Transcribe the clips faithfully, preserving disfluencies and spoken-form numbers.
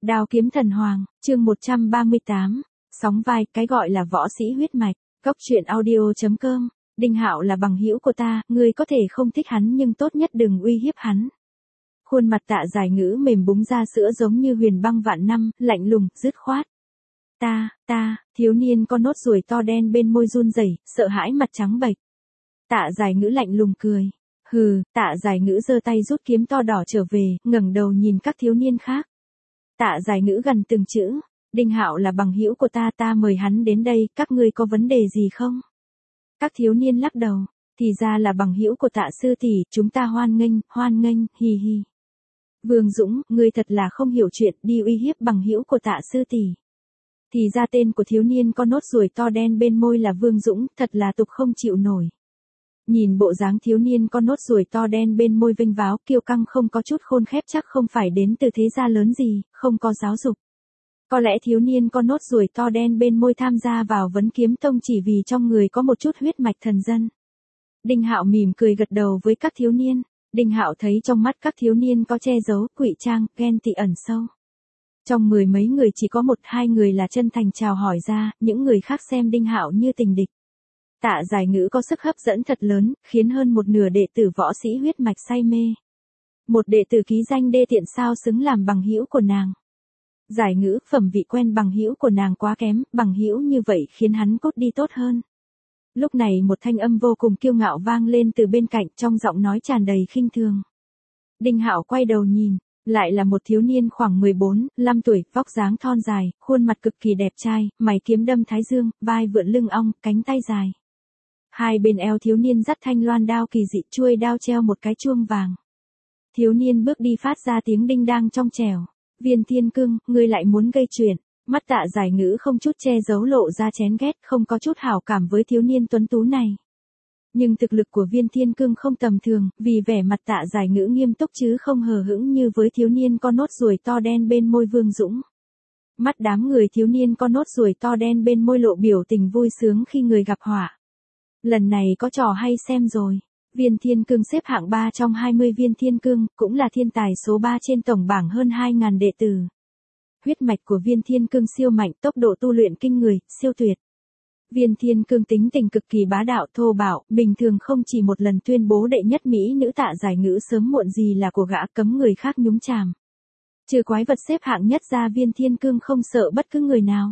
Đao kiếm thần hoàng, chương một trăm ba mươi tám, sóng vai, cái gọi là võ sĩ huyết mạch, góc truyện audio chấm com, Đinh Hạo là bằng hữu của ta, ngươi có thể không thích hắn nhưng tốt nhất đừng uy hiếp hắn. Khuôn mặt Tạ Giải Ngữ mềm búng ra sữa giống như huyền băng vạn năm, lạnh lùng, dứt khoát. Ta, ta, thiếu niên con nốt ruồi to đen bên môi run rẩy, sợ hãi mặt trắng bệch. Tạ Giải Ngữ lạnh lùng cười. Hừ, Tạ Giải Ngữ giơ tay rút kiếm to đỏ trở về, ngẩng đầu nhìn các thiếu niên khác. Tạ Giải Ngữ gần từng chữ, Đinh Hạo là bằng hữu của ta, ta mời hắn đến đây, các ngươi có vấn đề gì không? Các thiếu niên lắc đầu, thì ra là bằng hữu của Tạ sư tỷ, chúng ta hoan nghênh, hoan nghênh, hi hi. Vương Dũng, ngươi thật là không hiểu chuyện, đi uy hiếp bằng hữu của Tạ sư tỷ. Thì ra tên của thiếu niên con nốt ruồi to đen bên môi là Vương Dũng, thật là tục không chịu nổi. Nhìn bộ dáng thiếu niên con nốt ruồi to đen bên môi vênh váo, kiêu căng không có chút khôn khép, chắc không phải đến từ thế gia lớn gì, không có giáo dục. Có lẽ thiếu niên con nốt ruồi to đen bên môi tham gia vào Vấn Kiếm Tông chỉ vì trong người có một chút huyết mạch thần dân. Đinh Hạo mỉm cười gật đầu với các thiếu niên. Đinh Hạo thấy trong mắt các thiếu niên có che giấu, ngụy trang, ghen tị ẩn sâu. Trong mười mấy người chỉ có một hai người là chân thành chào hỏi ra, những người khác xem Đinh Hạo như tình địch. Tạ Giải Ngữ có sức hấp dẫn thật lớn, khiến hơn một nửa đệ tử võ sĩ huyết mạch say mê. Một đệ tử ký danh đê tiện sao xứng làm bằng hữu của nàng. Giải Ngữ, phẩm vị quen bằng hữu của nàng quá kém, bằng hữu như vậy khiến hắn cốt đi tốt hơn. Lúc này một thanh âm vô cùng kiêu ngạo vang lên từ bên cạnh, trong giọng nói tràn đầy khinh thường. Đinh Hạo quay đầu nhìn, lại là một thiếu niên khoảng mười bốn, lăm tuổi, vóc dáng thon dài, khuôn mặt cực kỳ đẹp trai, mày kiếm đâm thái dương, vai vượn lưng ong, cánh tay dài. Hai bên eo thiếu niên dắt thanh loan đao kỳ dị, chuôi đao treo một cái chuông vàng. Thiếu niên bước đi phát ra tiếng đinh đang trong trẻo. Viên Thiên Cương, ngươi lại muốn gây chuyện. Mắt Tạ Giải Ngữ không chút che giấu lộ ra chén ghét, không có chút hảo cảm với thiếu niên tuấn tú này. Nhưng thực lực của Viên Thiên Cương không tầm thường, vì vẻ mặt Tạ Giải Ngữ nghiêm túc chứ không hờ hững như với thiếu niên con nốt ruồi to đen bên môi Vương Dũng. Mắt đám người thiếu niên con nốt ruồi to đen bên môi lộ biểu tình vui sướng khi người gặp họa. Lần này có trò hay xem rồi. Viên Thiên Cương xếp hạng ba trong hai mươi viên thiên cương, cũng là thiên tài số ba trên tổng bảng hơn hai nghìn đệ tử. Huyết mạch của Viên Thiên Cương siêu mạnh, tốc độ tu luyện kinh người, siêu tuyệt. Viên Thiên Cương tính tình cực kỳ bá đạo thô bạo, bình thường không chỉ một lần tuyên bố đệ nhất mỹ nữ Tạ Giải Ngữ sớm muộn gì là của gã, cấm người khác nhúng chàm. Trừ quái vật xếp hạng nhất ra, Viên Thiên Cương không sợ bất cứ người nào.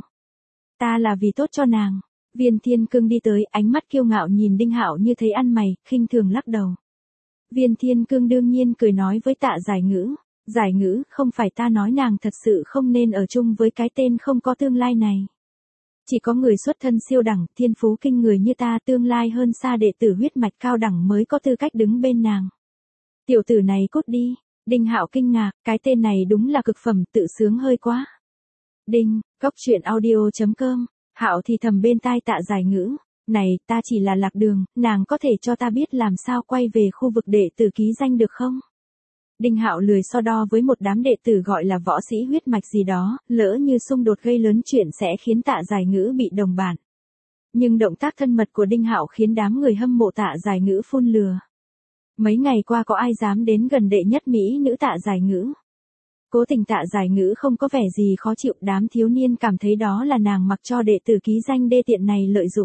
Ta là vì tốt cho nàng. Viên Thiên Cương đi tới, ánh mắt kiêu ngạo nhìn Đinh Hạo như thấy ăn mày, khinh thường lắc đầu. Viên Thiên Cương đương nhiên cười nói với Tạ Giải Ngữ, Giải Ngữ, không phải ta nói nàng thật sự không nên ở chung với cái tên không có tương lai này. Chỉ có người xuất thân siêu đẳng, thiên phú kinh người như ta, tương lai hơn xa đệ tử huyết mạch cao đẳng mới có tư cách đứng bên nàng. Tiểu tử này cút đi. Đinh Hạo kinh ngạc, cái tên này đúng là cực phẩm, tự sướng hơi quá. Đinh, góc truyện audio chấm com. Hạo thì thầm bên tai Tạ Giải Ngữ, này, ta chỉ là lạc đường, nàng có thể cho ta biết làm sao quay về khu vực đệ tử ký danh được không? Đinh Hạo lười so đo với một đám đệ tử gọi là võ sĩ huyết mạch gì đó, lỡ như xung đột gây lớn chuyện sẽ khiến Tạ Giải Ngữ bị đồng bản. Nhưng động tác thân mật của Đinh Hạo khiến đám người hâm mộ Tạ Giải Ngữ phun lừa. Mấy ngày qua có ai dám đến gần đệ nhất mỹ nữ Tạ Giải Ngữ? Cố tình Tạ Giải Ngữ không có vẻ gì khó chịu, đám thiếu niên cảm thấy đó là nàng mặc cho đệ tử ký danh đê tiện này lợi dụng.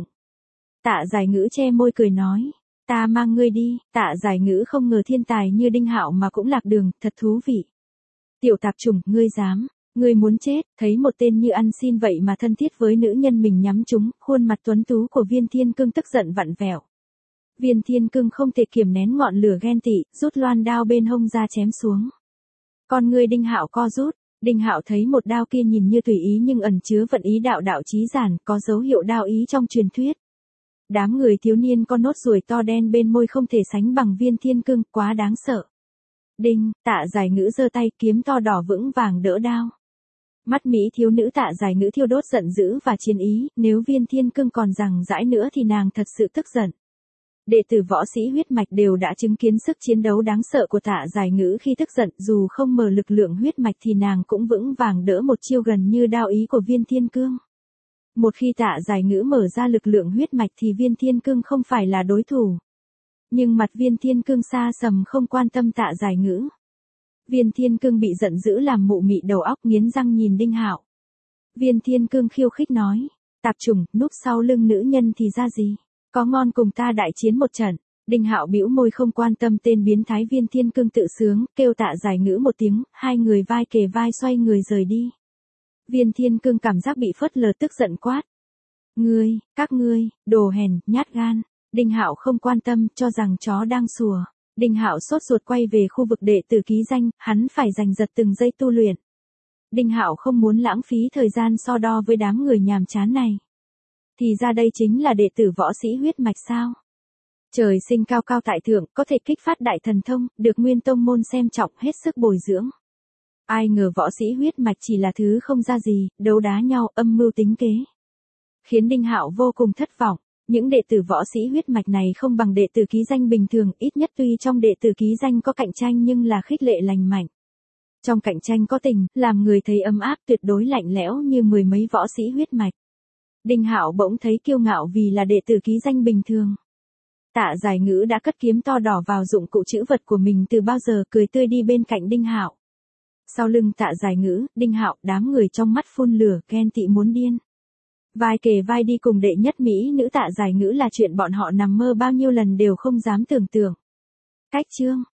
Tạ Giải Ngữ che môi cười nói, ta mang ngươi đi. Tạ Giải Ngữ không ngờ thiên tài như Đinh Hạo mà cũng lạc đường, thật thú vị. Tiểu tạp chủng, ngươi dám, ngươi muốn chết. Thấy một tên như ăn xin vậy mà thân thiết với nữ nhân mình nhắm trúng, khuôn mặt tuấn tú của Viên Thiên Cương tức giận vặn vẹo. Viên Thiên Cương không thể kiềm nén ngọn lửa ghen tị, rút loan đao bên hông ra chém xuống. Con ngươi Đinh Hạo co rút, Đinh Hạo thấy một đao kia nhìn như tùy ý nhưng ẩn chứa vận ý đạo đạo chí giản, có dấu hiệu đao ý trong truyền thuyết. Đám người thiếu niên con nốt ruồi to đen bên môi không thể sánh bằng Viên Thiên Cương, quá đáng sợ. Đinh, Tạ Giải Ngữ giơ tay, kiếm to đỏ vững vàng đỡ đao. Mắt mỹ thiếu nữ Tạ Giải Ngữ thiêu đốt giận dữ và chiến ý, nếu Viên Thiên Cương còn rằng dãi nữa thì nàng thật sự tức giận. Đệ tử võ sĩ huyết mạch đều đã chứng kiến sức chiến đấu đáng sợ của Tạ Giải Ngữ khi tức giận, dù không mở lực lượng huyết mạch thì nàng cũng vững vàng đỡ một chiêu gần như đao ý của Viên Thiên Cương. Một khi Tạ Giải Ngữ mở ra lực lượng huyết mạch thì Viên Thiên Cương không phải là đối thủ. Nhưng mặt Viên Thiên Cương xa sầm không quan tâm Tạ Giải Ngữ. Viên Thiên Cương bị giận dữ làm mụ mị đầu óc, nghiến răng nhìn Đinh Hạo. Viên Thiên Cương khiêu khích nói, tạp chủng, núp sau lưng nữ nhân thì ra gì, có ngon cùng ta đại chiến một trận. Đinh Hạo bĩu môi không quan tâm tên biến thái Viên Thiên Cương tự sướng, kêu Tạ Giải Ngữ một tiếng, hai người vai kề vai xoay người rời đi. Viên Thiên Cương cảm giác bị phớt lờ, tức giận quát. Ngươi, các ngươi, đồ hèn, nhát gan. Đinh Hạo không quan tâm, cho rằng chó đang sủa. Đinh Hạo sốt ruột quay về khu vực đệ tử ký danh, hắn phải giành giật từng giây tu luyện. Đinh Hạo không muốn lãng phí thời gian so đo với đám người nhàm chán này. Thì ra đây chính là đệ tử võ sĩ huyết mạch sao? Trời sinh cao cao tại thượng, có thể kích phát đại thần thông, được nguyên tông môn xem trọng, hết sức bồi dưỡng. Ai ngờ võ sĩ huyết mạch chỉ là thứ không ra gì, đấu đá nhau, âm mưu tính kế. Khiến Đinh Hạo vô cùng thất vọng. Những đệ tử võ sĩ huyết mạch này không bằng đệ tử ký danh bình thường, ít nhất tuy trong đệ tử ký danh có cạnh tranh nhưng là khích lệ lành mạnh. Trong cạnh tranh có tình, làm người thấy ấm áp, tuyệt đối lạnh lẽo như mười mấy võ sĩ huyết mạch. Đinh Hạo bỗng thấy kiêu ngạo vì là đệ tử ký danh bình thường. Tạ Giải Ngữ đã cất kiếm to đỏ vào dụng cụ trữ vật của mình từ bao giờ, cười tươi đi bên cạnh Đinh Hạo. Sau lưng Tạ Giải Ngữ, Đinh Hạo, đám người trong mắt phun lửa, ghen tị muốn điên. Vai kề vai đi cùng đệ nhất mỹ nữ Tạ Giải Ngữ là chuyện bọn họ nằm mơ bao nhiêu lần đều không dám tưởng tượng. Cách chương